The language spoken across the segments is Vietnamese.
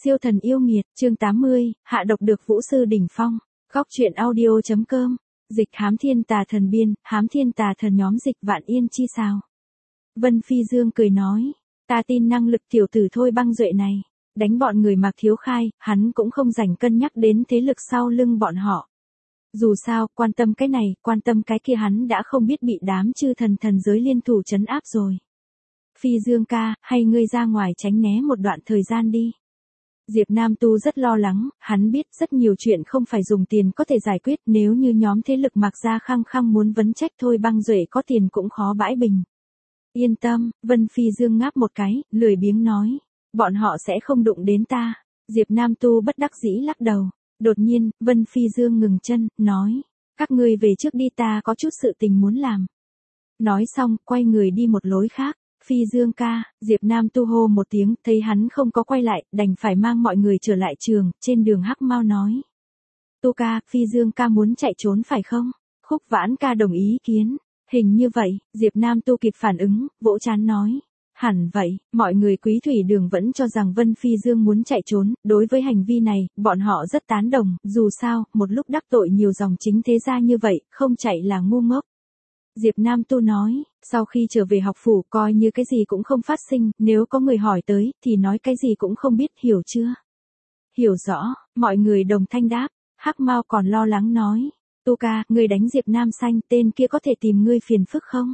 Siêu thần yêu nghiệt, chương 80, hạ độc được Vũ sư đỉnh phong. Góc truyện audio.com. Dịch hám thiên tà thần biên, hám thiên tà thần nhóm dịch vạn yên chi sao. Vân Phi Dương cười nói, ta tin năng lực tiểu tử Thôi Băng Duệ này, đánh bọn người Mạc Thiếu Khai, hắn cũng không rảnh cân nhắc đến thế lực sau lưng bọn họ. Dù sao, quan tâm cái này, quan tâm cái kia hắn đã không biết bị đám chư thần thần giới liên thủ trấn áp rồi. Phi Dương ca, hay ngươi ra ngoài tránh né một đoạn thời gian đi. Diệp Nam Tu rất lo lắng, hắn biết rất nhiều chuyện không phải dùng tiền có thể giải quyết, nếu như nhóm thế lực Mạc gia khăng khăng muốn vấn trách Thôi Băng Duệ có tiền cũng khó bãi bình. Yên tâm, Vân Phi Dương ngáp một cái, lười biếng nói, bọn họ sẽ không đụng đến ta. Diệp Nam Tu bất đắc dĩ lắc đầu. Đột nhiên, Vân Phi Dương ngừng chân, nói, các ngươi về trước đi, ta có chút sự tình muốn làm. Nói xong, quay người đi một lối khác. Phi Dương ca, Diệp Nam Tu hô một tiếng, thấy hắn không có quay lại, đành phải mang mọi người trở lại trường. Trên đường Hắc Mao nói, Tu ca, Phi Dương ca muốn chạy trốn phải không? Khúc Vãn ca đồng ý kiến. Hình như vậy, Diệp Nam Tu kịp phản ứng, vỗ trán nói, hẳn vậy. Mọi người Quý Thủy Đường vẫn cho rằng Vân Phi Dương muốn chạy trốn. Đối với hành vi này, bọn họ rất tán đồng. Dù sao, một lúc đắc tội nhiều dòng chính thế gia như vậy, không chạy là ngu ngốc. Diệp Nam Tu nói, sau khi trở về học phủ coi như cái gì cũng không phát sinh, nếu có người hỏi tới, thì nói cái gì cũng không biết, hiểu chưa? Hiểu rõ, mọi người đồng thanh đáp. Hắc Mao còn lo lắng nói, Tu ca, người đánh Diệp Nam Xanh, tên kia có thể tìm ngươi phiền phức không?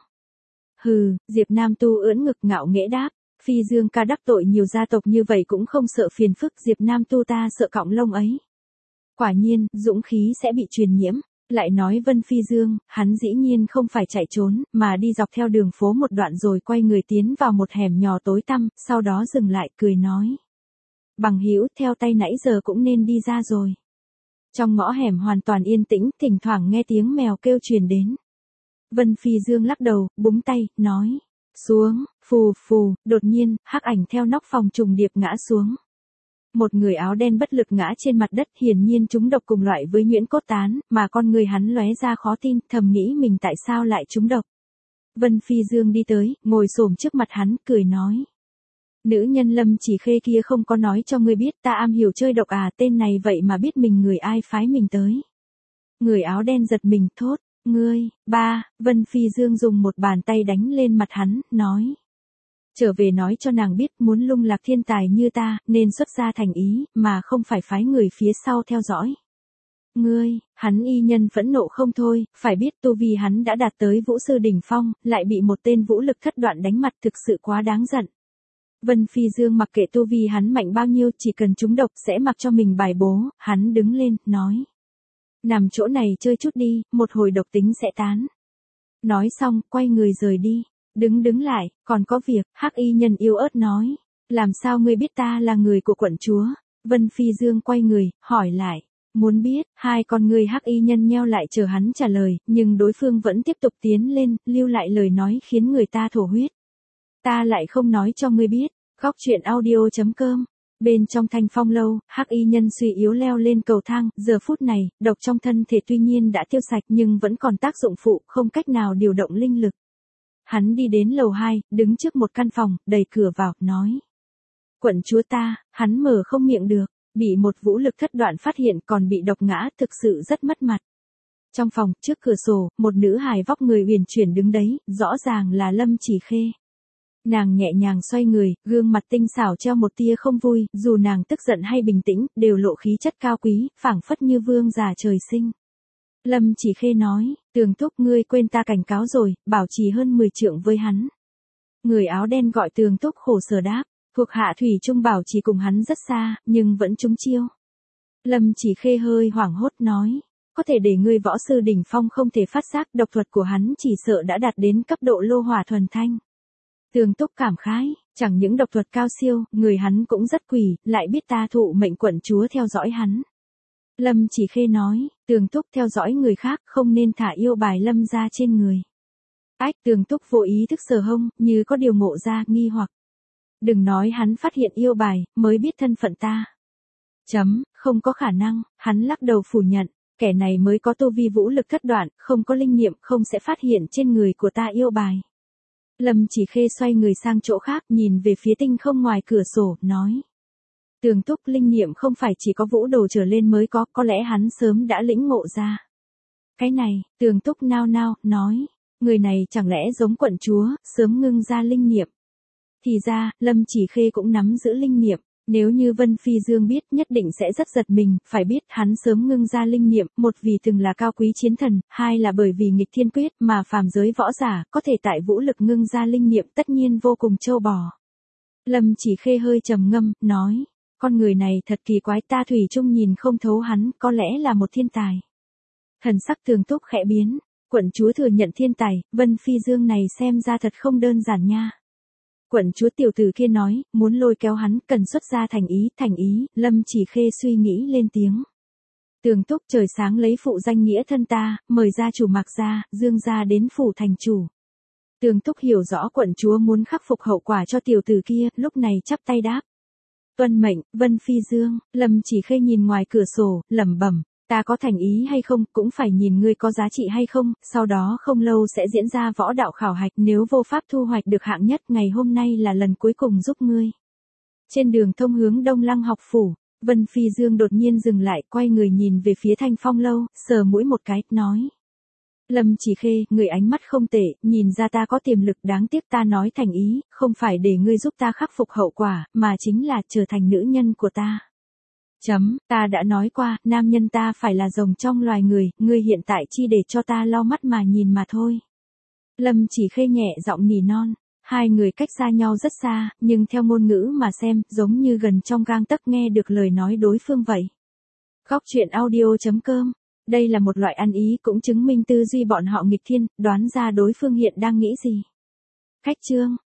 Hừ, Diệp Nam Tu ưỡn ngực ngạo nghễ đáp, Phi Dương ca đắc tội nhiều gia tộc như vậy cũng không sợ phiền phức, Diệp Nam Tu ta sợ cọng lông ấy. Quả nhiên, dũng khí sẽ bị truyền nhiễm. Lại nói Vân Phi Dương, hắn dĩ nhiên không phải chạy trốn, mà đi dọc theo đường phố một đoạn rồi quay người tiến vào một hẻm nhỏ tối tăm, sau đó dừng lại cười nói. Bằng hữu theo tay nãy giờ cũng nên đi ra rồi. Trong ngõ hẻm hoàn toàn yên tĩnh, thỉnh thoảng nghe tiếng mèo kêu truyền đến. Vân Phi Dương lắc đầu, búng tay, nói. Xuống, phù phù, đột nhiên, hắc ảnh theo nóc phòng trùng điệp ngã xuống. Một người áo đen bất lực ngã trên mặt đất, hiển nhiên trúng độc cùng loại với nhuyễn cốt tán, mà con người hắn lóe ra khó tin, thầm nghĩ mình tại sao lại trúng độc. Vân Phi Dương đi tới, ngồi xổm trước mặt hắn, cười nói. Nữ nhân Lâm Chỉ Khê kia không có nói cho ngươi biết ta am hiểu chơi độc à, tên này vậy mà biết mình người ai phái mình tới. Người áo đen giật mình thốt, ngươi, ba, Vân Phi Dương dùng một bàn tay đánh lên mặt hắn, nói. Trở về nói cho nàng biết muốn lung lạc thiên tài như ta, nên xuất ra thành ý, mà không phải phái người phía sau theo dõi. Ngươi, hắn y nhân phẫn nộ không thôi, phải biết tu vi hắn đã đạt tới Vũ sư đỉnh phong, lại bị một tên vũ lực thất đoạn đánh mặt, thực sự quá đáng giận. Vân Phi Dương mặc kệ tu vi hắn mạnh bao nhiêu, chỉ cần trúng độc sẽ mặc cho mình bài bố, hắn đứng lên, nói. Nằm chỗ này chơi chút đi, một hồi độc tính sẽ tán. Nói xong, quay người rời đi. Đứng lại, còn có việc, hắc y nhân yếu ớt nói. Làm sao ngươi biết ta là người của quận chúa? Vân Phi Dương quay người, hỏi lại. Muốn biết, hai con người hắc y nhân nheo lại chờ hắn trả lời, nhưng đối phương vẫn tiếp tục tiến lên, lưu lại lời nói khiến người ta thổ huyết. Ta lại không nói cho ngươi biết. Góc truyện audio.com. Bên trong Thanh Phong lâu, hắc y nhân suy yếu leo lên cầu thang, giờ phút này, độc trong thân thể tuy nhiên đã tiêu sạch nhưng vẫn còn tác dụng phụ, không cách nào điều động linh lực. Hắn đi đến lầu 2, đứng trước một căn phòng, đẩy cửa vào, nói. Quận chúa ta, hắn mở không miệng được, bị một vũ lực thất đoạn phát hiện còn bị độc ngã, thực sự rất mất mặt. Trong phòng, trước cửa sổ, một nữ hài vóc người uyển chuyển đứng đấy, rõ ràng là Lâm Chỉ Khê. Nàng nhẹ nhàng xoay người, gương mặt tinh xảo treo một tia không vui, dù nàng tức giận hay bình tĩnh, đều lộ khí chất cao quý, phảng phất như vương già trời sinh. Lâm Chỉ Khê nói, Tường thúc ngươi quên ta cảnh cáo rồi, bảo trì hơn 10 trượng với hắn. Người áo đen gọi Tường thúc khổ sở đáp, thuộc hạ thủy chung bảo trì cùng hắn rất xa, nhưng vẫn trúng chiêu. Lâm Chỉ Khê hơi hoảng hốt nói, có thể để ngươi võ sư đỉnh phong không thể phát giác, độc thuật của hắn chỉ sợ đã đạt đến cấp độ lô hỏa thuần thanh. Tường Túc cảm khái, chẳng những độc thuật cao siêu, người hắn cũng rất quỷ, lại biết ta thụ mệnh quận chúa theo dõi hắn. Lâm Chỉ Khê nói, Tường Túc theo dõi người khác không nên thả yêu bài Lâm ra trên người. Ách, Tường Túc vô ý thức sờ hông, như có điều ngộ ra, nghi hoặc. Đừng nói hắn phát hiện yêu bài, mới biết thân phận ta. Không có khả năng, hắn lắc đầu phủ nhận, kẻ này mới có tu vi vũ lực thất đoạn, không có linh niệm, không sẽ phát hiện trên người của ta yêu bài. Lâm Chỉ Khê xoay người sang chỗ khác, nhìn về phía tinh không ngoài cửa sổ, nói. Tường Túc linh niệm không phải chỉ có Vũ Đồ trở lên mới có lẽ hắn sớm đã lĩnh ngộ ra. Cái này, Tường Túc nao nao, nói, người này chẳng lẽ giống quận chúa, sớm ngưng ra linh niệm. Thì ra, Lâm Chỉ Khê cũng nắm giữ linh niệm, nếu như Vân Phi Dương biết nhất định sẽ rất giật mình, phải biết hắn sớm ngưng ra linh niệm, một vì từng là cao quý chiến thần, hai là bởi vì nghịch thiên quyết mà phàm giới võ giả, có thể tại vũ lực ngưng ra linh niệm tất nhiên vô cùng châu bò. Lâm Chỉ Khê hơi trầm ngâm, nói, con người này thật kỳ quái, ta thủy chung nhìn không thấu hắn, có lẽ là một thiên tài. Thần sắc Tường Túc khẽ biến, quận chúa thừa nhận thiên tài, Vân Phi Dương này xem ra thật không đơn giản nha. Quận chúa tiểu tử kia nói, muốn lôi kéo hắn, cần xuất ra thành ý, Lâm Chỉ Khê suy nghĩ lên tiếng. Tường Túc trời sáng lấy phụ danh nghĩa thân ta, mời gia chủ Mạc gia, Dương gia đến phủ thành chủ. Tường Túc hiểu rõ quận chúa muốn khắc phục hậu quả cho tiểu tử kia, lúc này chắp tay đáp. Tuân mệnh, Vân Phi Dương. Lâm Chỉ Khê nhìn ngoài cửa sổ, lẩm bẩm, ta có thành ý hay không, cũng phải nhìn ngươi có giá trị hay không, sau đó không lâu sẽ diễn ra võ đạo khảo hạch, nếu vô pháp thu hoạch được hạng nhất, ngày hôm nay là lần cuối cùng giúp ngươi. Trên đường thông hướng Đông Lăng học phủ, Vân Phi Dương đột nhiên dừng lại, quay người nhìn về phía Thanh Phong lâu, sờ mũi một cái, nói. Lâm Chỉ Khê, người ánh mắt không tệ, nhìn ra ta có tiềm lực, đáng tiếc ta nói thành ý, không phải để ngươi giúp ta khắc phục hậu quả, mà chính là trở thành nữ nhân của ta. Ta đã nói qua, nam nhân ta phải là rồng trong loài người, ngươi hiện tại chỉ để cho ta lau mắt mà nhìn mà thôi. Lâm Chỉ Khê nhẹ giọng nỉ non, hai người cách xa nhau rất xa, nhưng theo ngôn ngữ mà xem, giống như gần trong gang tấc nghe được lời nói đối phương vậy. Góc truyện audio.com. Đây là một loại ăn ý cũng chứng minh tư duy bọn họ nghịch thiên, đoán ra đối phương hiện đang nghĩ gì. Khách chương.